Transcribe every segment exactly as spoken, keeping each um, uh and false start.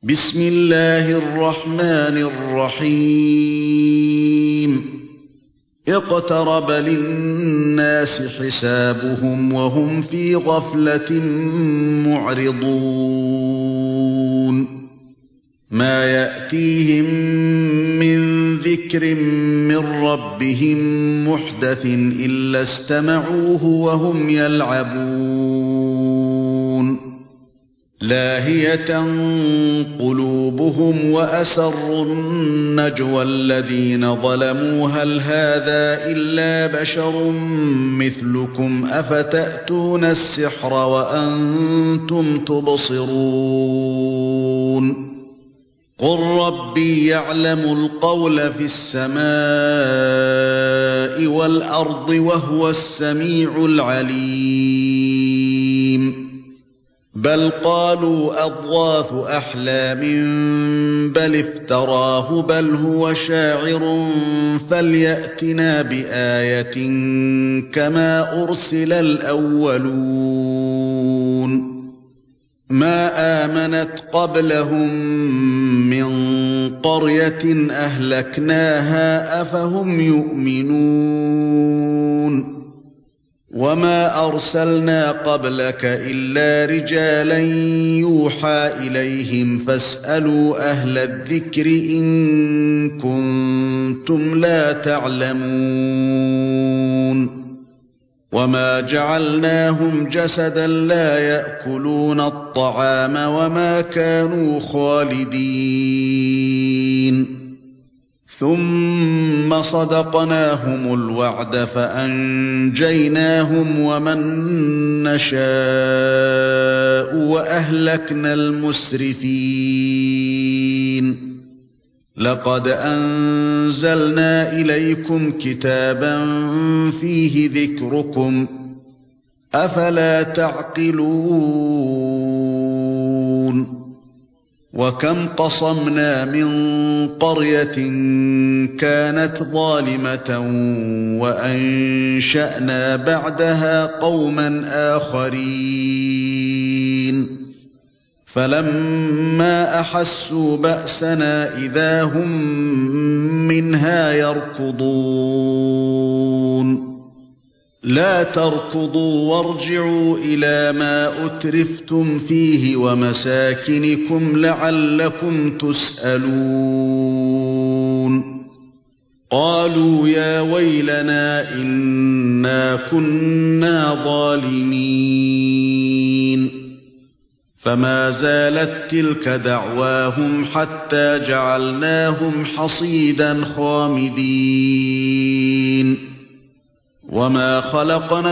بسم الله الرحمن الرحيم اقترب للناس حسابهم وهم في غفلة معرضون ما يأتيهم من ذكر من ربهم محدث إلا استمعوه وهم يلعبون لاهية قلوبهم وأسروا النجوى الذين ظلموا هل هذا إلا بشر مثلكم أفتأتون السحر وأنتم تبصرون قل ربي يعلم القول في السماء والأرض وهو السميع العليم بل قالوا أضغاث أحلام بل افتراه بل هو شاعر فليأتنا بآية كما أرسل الأولون ما آمنت قبلهم من قرية أهلكناها أفهم يؤمنون وما أرسلنا قبلك إلا رجالا يوحى إليهم فاسألوا أهل الذكر إن كنتم لا تعلمون وما جعلناهم جسدا لا يأكلون الطعام وما كانوا خالدين ثم صدقناهم الوعد فأنجيناهم ومن نشاء وأهلكنا المسرفين لقد أنزلنا إليكم كتابا فيه ذكركم أفلا تعقلون وكم قصمنا من قرية كانت ظالمة وأنشأنا بعدها قوما آخرين فلما أحسوا بأسنا إذا هم منها يركضون لا تركضوا وارجعوا إلى ما أترفتم فيه ومساكنكم لعلكم تسألون قالوا يا ويلنا إنا كنا ظالمين فما زالت تلك دعواهم حتى جعلناهم حصيدا خامدين وما خلقنا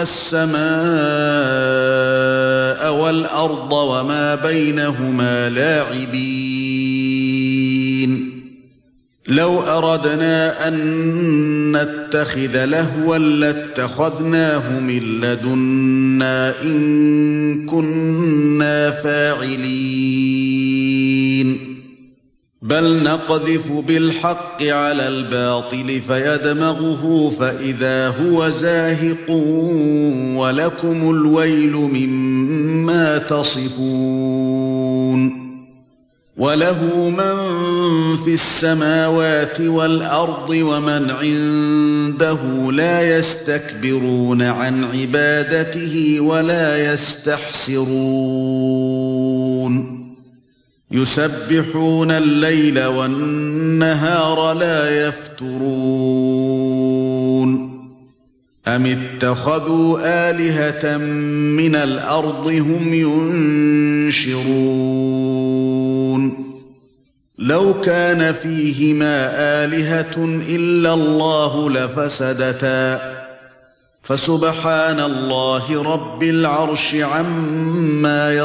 السماء والأرض وما بينهما لاعبين لو أردنا أن نتخذ لهوا لاتخذناه من لدنا إن كنا فاعلين بل نقذف بالحق على الباطل فيدمغه فإذا هو زاهق ولكم الويل مما تصفون وله من في السماوات والأرض ومن عنده لا يستكبرون عن عبادته ولا يستحسرون يسبحون الليل والنهار لا يفترون أم اتخذوا آلهة من الأرض هم ينشرون لو كان فيهما آلهة إلا الله لفسدتا فسبحان الله رب العرش عما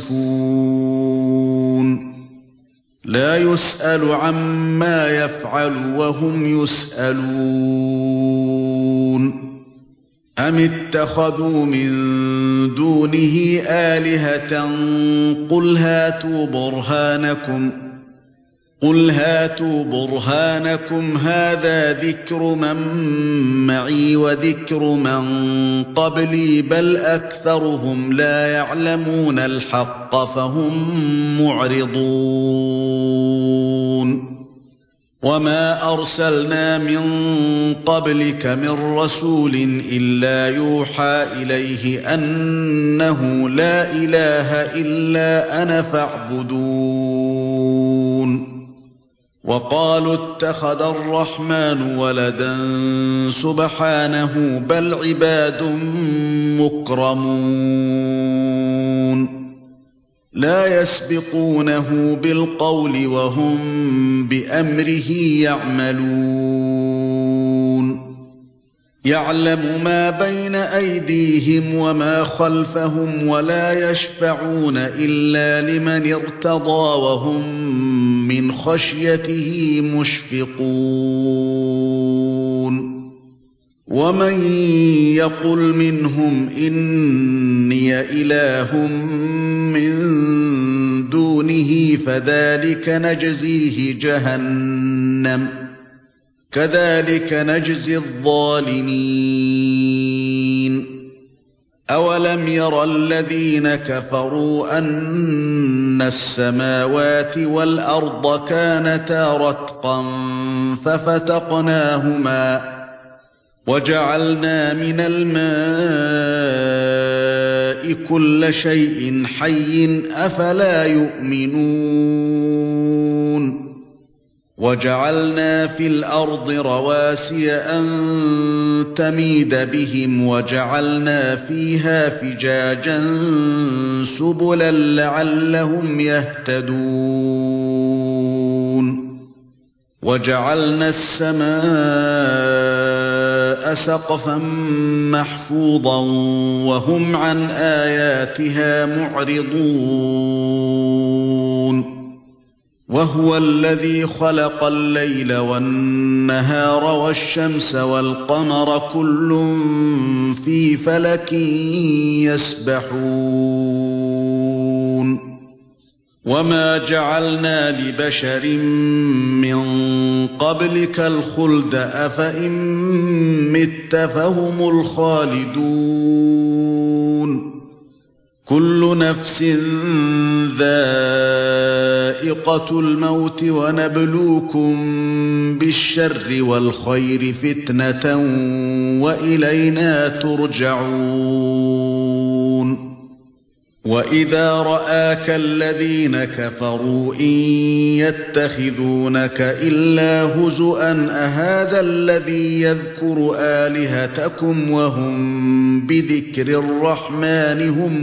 يصفون لا يسأل عما يفعل وهم يسألون أم اتخذوا من دونه آلهة قل هاتوا برهانكم قل هاتوا برهانكم هذا ذكر من معي وذكر من قبلي بل أكثرهم لا يعلمون الحق فهم معرضون وما أرسلنا من قبلك من رسول إلا يوحى إليه أنه لا إله إلا أنا فاعبدون وقالوا اتخذ الرحمن ولدا سبحانه بل عباد مكرمون لا يسبقونه بالقول وهم بأمره يعملون يعلم ما بين أيديهم وما خلفهم ولا يشفعون إلا لمن ارتضى وهم من خشيته مشفقون ومن يقل منهم إني إله من دونه فذلك نجزيه جهنم كذلك نجزي الظالمين أولم ير الذين كفروا أن السماوات والأرض كانتا رتقا ففتقناهما وجعلنا من الماء كل شيء حي أفلا يؤمنون وجعلنا في الأرض رواسي أن تميد بهم وجعلنا فيها فجاجا سبلا لعلهم يهتدون وجعلنا السماء سقفا محفوظا وهم عن آياتها معرضون وهو الذي خلق الليل والنهار والشمس والقمر كل في فلك يسبحون وما جعلنا لبشر من قبلك الخلد أفإن مت فهم الخالدون كل نفس ذائقة الموت ونبلوكم بالشر والخير فتنة وإلينا ترجعون وإذا رآك الذين كفروا إن يتخذونك إلا هزؤا أهذا الذي يذكر آلهتكم وهم بذكر الرحمن هم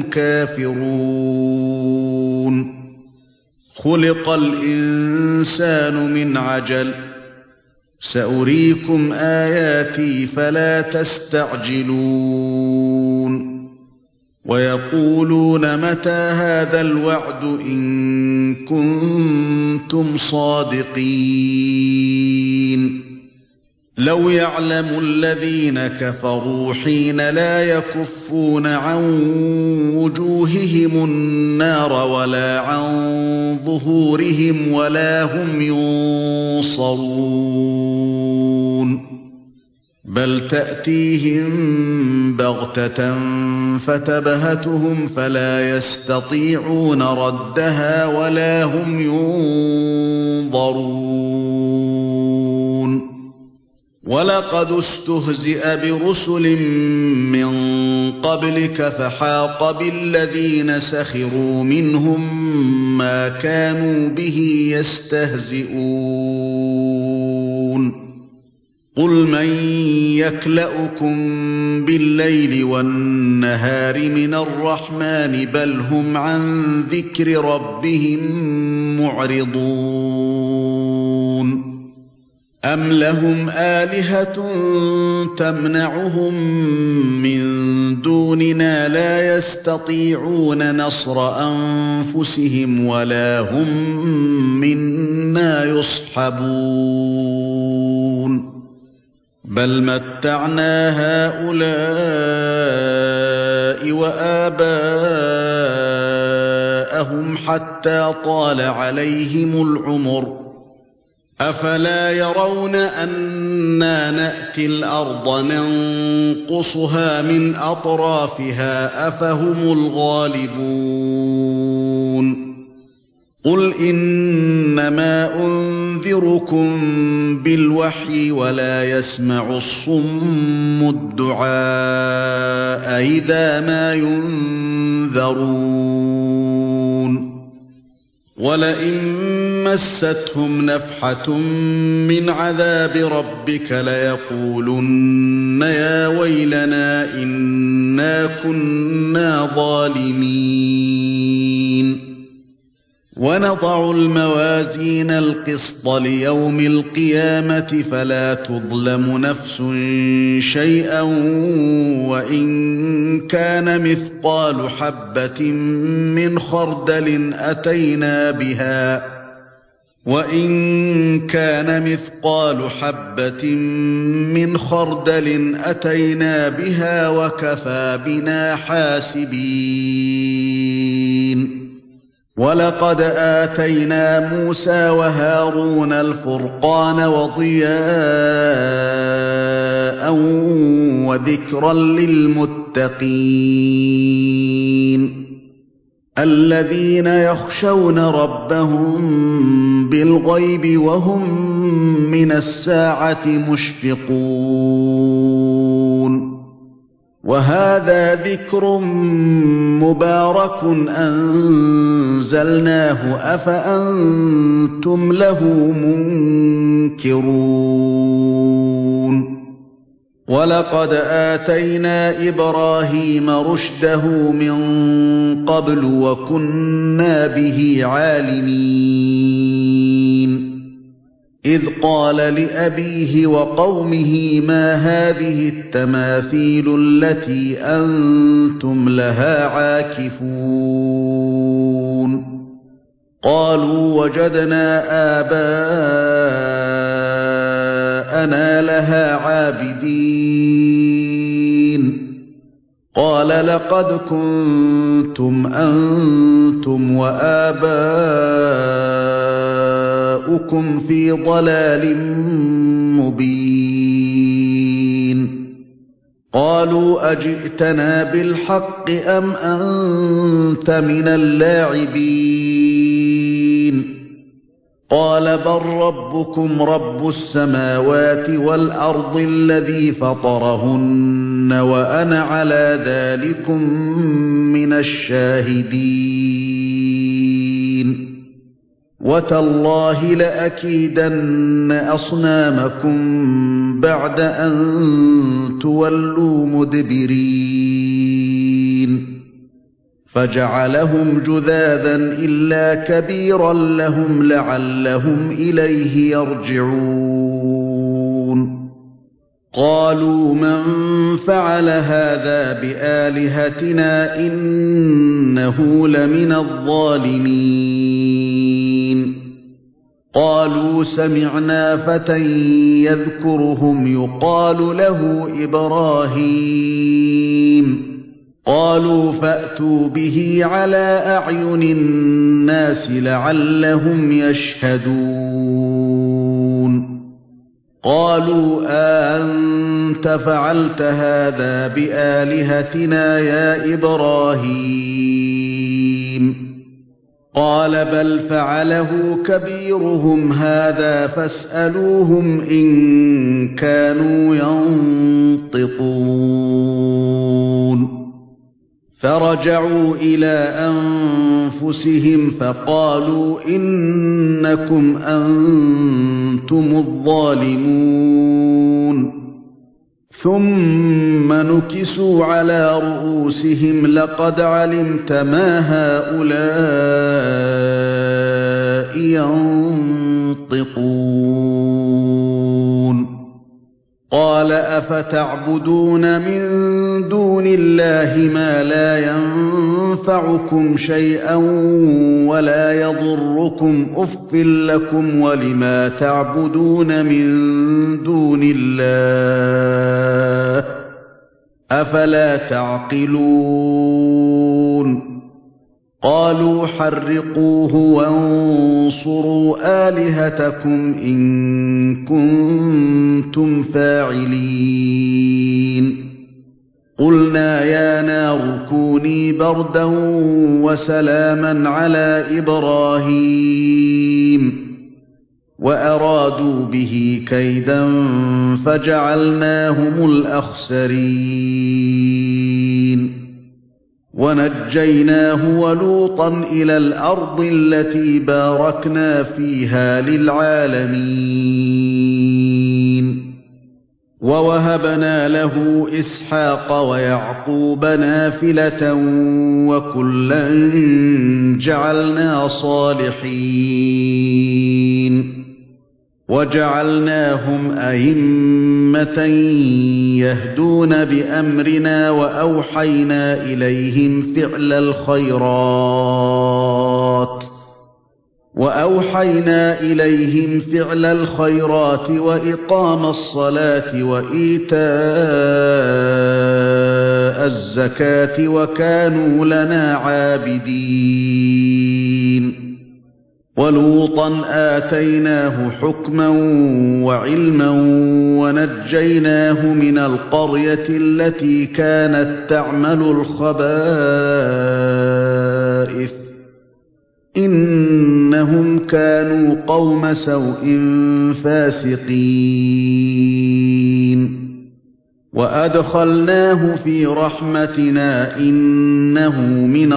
كافرون خلق الإنسان من عجل سأريكم آياتي فلا تستعجلون ويقولون متى هذا الوعد إن كنتم صادقين لو يعلم الذين كفروا حين لا يكفون عن وجوههم النار ولا عن ظهورهم ولا هم ينصرون بل تأتيهم بغتة فتبهتهم فلا يستطيعون ردها ولا هم ينظرون ولقد استهزئ برسل من قبلك فحاق بالذين سخروا منهم ما كانوا به يستهزئون قل من يكلؤكم بالليل والنهار من الرحمن بل هم عن ذكر ربهم معرضون أم لهم آلهة تمنعهم من دوننا لا يستطيعون نصر أنفسهم ولا هم منا يصحبون بل متعنا هؤلاء وآباءهم حتى طال عليهم العمر أفلا يرون أنا نأتي الأرض ننقصها من أطرافها أفهم الغالبون قل إنما أنذركم بالوحي ولا يسمع الصم الدعاء إذا ما ينذرون ولئن مستهم نفحة من عذاب ربك ليقولن يا ويلنا إنا كنا ظالمين ونضع الموازين القسط ليوم القيامة فلا تظلم نفس شيئا وإن كان مثقال حبة من خردل أتينا بها وإن كان مثقال حبة من خردل أتينا بها وكفى بنا حاسبين ولقد آتينا موسى وهارون الفرقان وضياء وذكرا للمتقين الذين يخشون ربهم بالغيب وهم من الساعة مشفقون وهذا ذكر مبارك أنزلناه أفأنتم له منكرون ولقد آتينا إبراهيم رشده من قبل وكنا به عالمين إذ قال لأبيه وقومه ما هذه التماثيل التي أنتم لها عاكفون قالوا وجدنا آباءنا لها عابدين قال لقد كنتم أنتم وآباؤكم في ضلال مبين قالوا أجئتنا بالحق أم أنت من اللاعبين قال بل ربكم رب السماوات والأرض الذي فطرهن وأنا على ذلكم من الشاهدين وتالله لأكيدن أصنامكم بعد أن تولوا مدبرين فجعلهم جذاذا إلا كبيرا لهم لعلهم إليه يرجعون قالوا من فعل هذا بآلهتنا إنه لمن الظالمين قالوا سمعنا فتى يذكرهم يقال له إبراهيم قالوا فأتوا به على أعين الناس لعلهم يشهدون قالوا أأنت فعلت هذا بآلهتنا يا إبراهيم قال بل فعله كبيرهم هذا فاسألوهم إن كانوا ينطقون فرجعوا إلى أنفسهم فقالوا إنكم أنتم الظالمون ثم نكسوا على رؤوسهم لقد علمت ما هؤلاء ينطقون قال أفتعبدون من دون الله ما لا ينفعكم شيئا ولا يضركم أف لكم ولما تعبدون من دون الله أفلا تعقلون قالوا حرقوه وانصروا آلهتكم إن كنتم فاعلين قلنا يا نار كوني بردا وسلاما على إبراهيم وأرادوا به كيدا فجعلناهم الأخسرين ونجيناه ولوطا إلى الأرض التي باركنا فيها للعالمين ووهبنا له إسحاق ويعقوب نافلة وكلا جعلنا صالحين وجعلناهم أئمة يهدون بأمرنا وأوحينا إليهم فعل الخيرات وأوحينا إليهم فعل الخيرات وإقام الصلاة وإيتاء الزكاة وكانوا لنا عابدين ولوطا آتيناه حكما وعلما ونجيناه من القرية التي كانت تعمل الخبائث إنهم كانوا قوم سوء فاسقين وأدخلناه في رحمتنا إنه من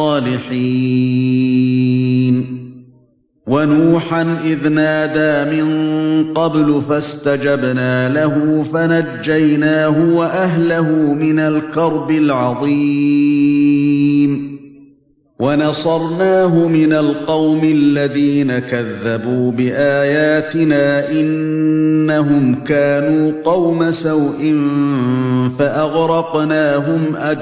الصالحين ونوحا إذ نادى من قبل فاستجبنا له فنجيناه وأهله من الكرب العظيم ونصرناه من القوم الذين كذبوا بآياتنا إنهم كانوا قوم سوء فأغرقناهم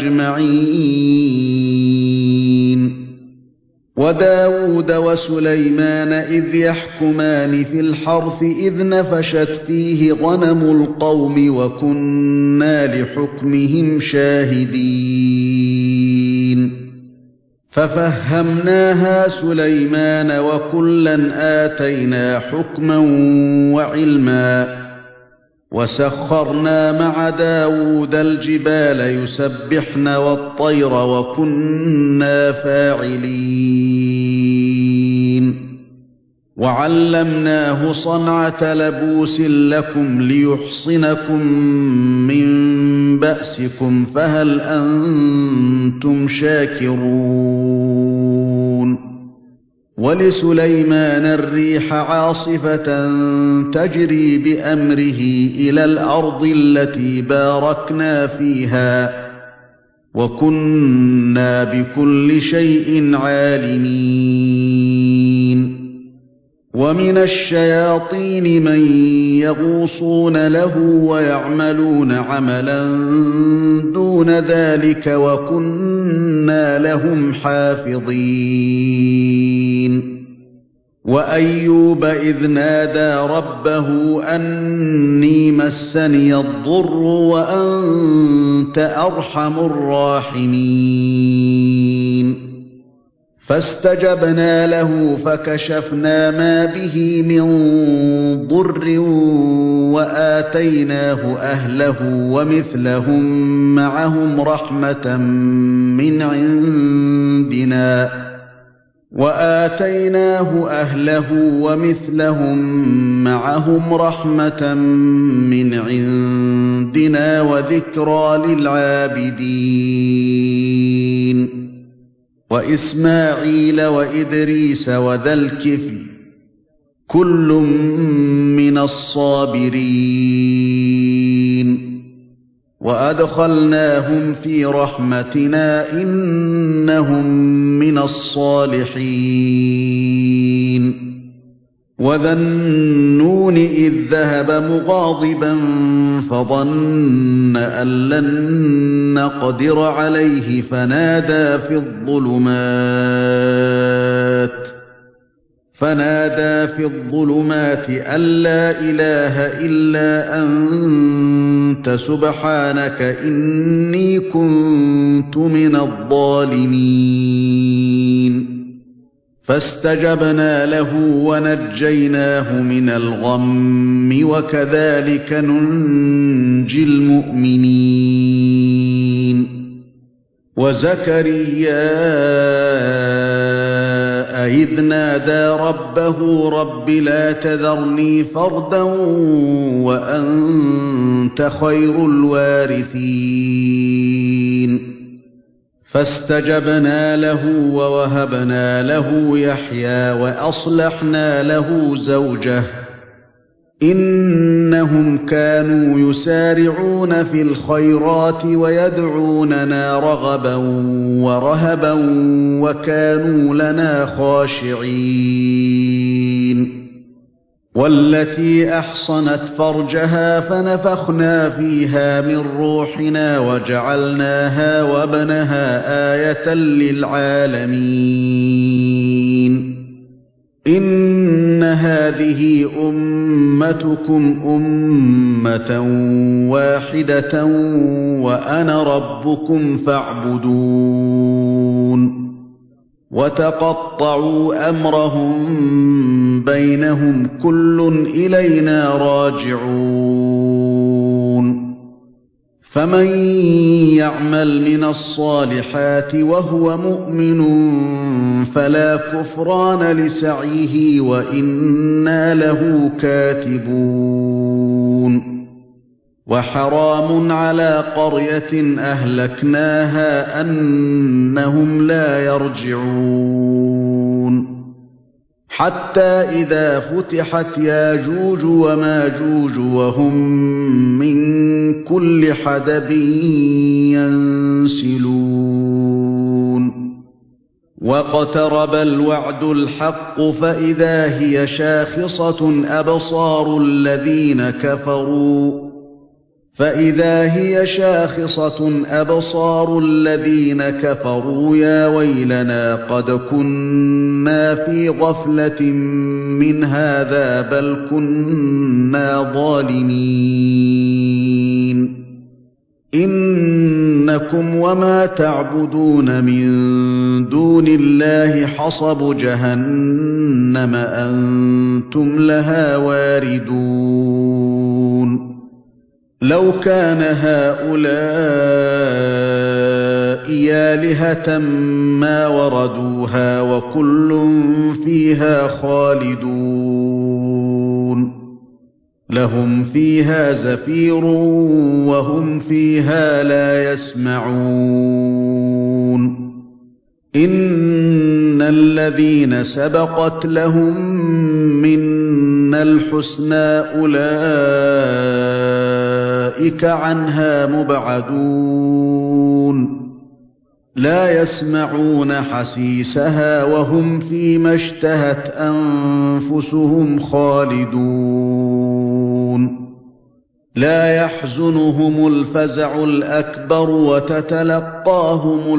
أجمعين وداود وسليمان إذ يحكمان في الحرث إذ نفشت فيه غنم القوم وكنا لحكمهم شاهدين ففهمناها سليمان وكلا آتينا حكما وعلما وسخرنا مع داود الجبال يسبحن والطير وكنا فاعلين وعلمناه صنعة لبوس لكم ليحصنكم من بأسكم فهل أنتم شاكرون ولسليمان الريح عاصفة تجري بأمره إلى الأرض التي باركنا فيها وكنا بكل شيء عالمين ومن الشياطين من يغوصون له ويعملون عملا دون ذلك وكنا لهم حافظين وأيوب إذ نادى ربه أني مسني الضر وأنت أرحم الراحمين فاستجبنا له فكشفنا ما به من ضر وآتيناه أهله ومثلهم معهم رحمة من عندنا وآتيناه أهله ومثلهم معهم رحمة من عندنا وذكرى للعابدين وإسماعيل وإدريس وذا الكفل كل من الصابرين وأدخلناهم في رحمتنا إنهم من الصالحين وذا النون إذ ذهب مغاضبا فظن أن لن نقدر عليه فنادى في الظلمات فنادى في الظلمات أن لا إله إلا أنت أنت سبحانك إني كنت من الظالمين فاستجبنا له ونجيناه من الغم وكذلك ننجي المؤمنين وزكريا إذ نادى ربه رب لا تذرني فردا وأنت خير الوارثين فاستجبنا له ووهبنا له يحيى وأصلحنا له زوجه إنهم كانوا يسارعون في الخيرات ويدعوننا رغبا ورهبا وكانوا لنا خاشعين والتي أحصنت فرجها فنفخنا فيها من روحنا وجعلناها وابنها آية للعالمين إن هذه أمتكم أمة واحدة وأنا ربكم فاعبدون وتقطعوا أمرهم بينهم كل إلينا راجعون فمن يعمل من الصالحات وهو مؤمن فلا كفران لسعيه وإنا له كاتبون وحرام على قرية أهلكناها أنهم لا يرجعون حتى إذا فتحت ياجوج وماجوج وهم من كل حدب ينسلون واقترب الوعد الحق فإذا هي شاخصة أبصار الذين كفروا فإذا هي شاخصة أبصار الذين كفروا يا ويلنا قد كنا في غفلة من هذا بل كنا ظالمين إنكم وما تعبدون من دون الله حصب جهنم أنتم لها واردون لو كان هؤلاء آلهة ما وردوها وكل فيها خالدون لهم فيها زفير وهم فيها لا يسمعون إن الذين سبقت لهم منا الحسنى أولئك عنها مبعدون لا يسمعون حسيسها وهم فيما اشتهت أنفسهم خالدون لا يحزنهم الفزع الأكبر وتتلقاهم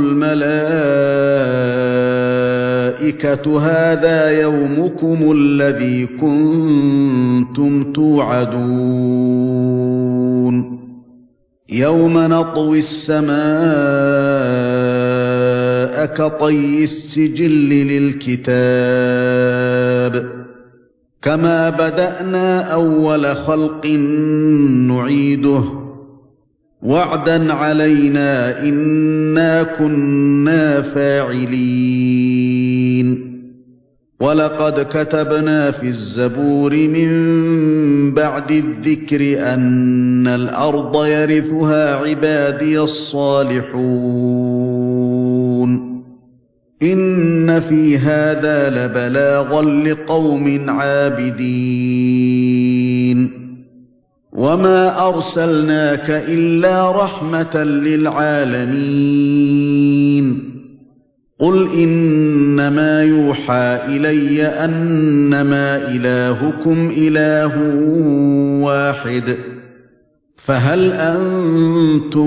الملائكة هذا يومكم الذي كنتم توعدون يوم نطوي السماء كطي السجل للكتاب كما بدأنا أول خلق نعيده وعدا علينا إنا كنا فاعلين ولقد كتبنا في الزبور من بعد الذكر أن الأرض يرثها عبادي الصالحون إن في هذا لبلاغا لقوم عابدين وما أرسلناك إلا رحمة للعالمين قل إنما يوحى إلي أنما إلهكم إله واحد فهل أنتم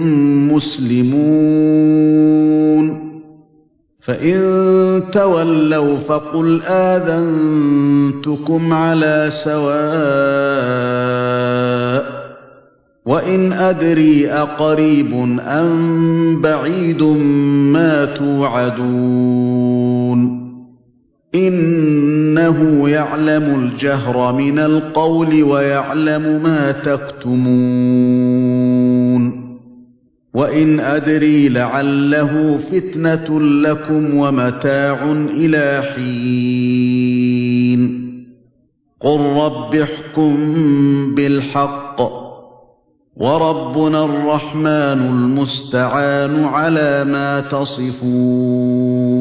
مسلمون فإن تولوا فقل آذنتكم على سواء وإن أدري أقريب أم بعيد ما توعدون إنه يعلم الجهر من القول ويعلم ما تكتمون وإن أدري لعله فتنة لكم ومتاع إلى حين قل رب احكم بالحق وربنا الرحمن المستعان على ما تصفون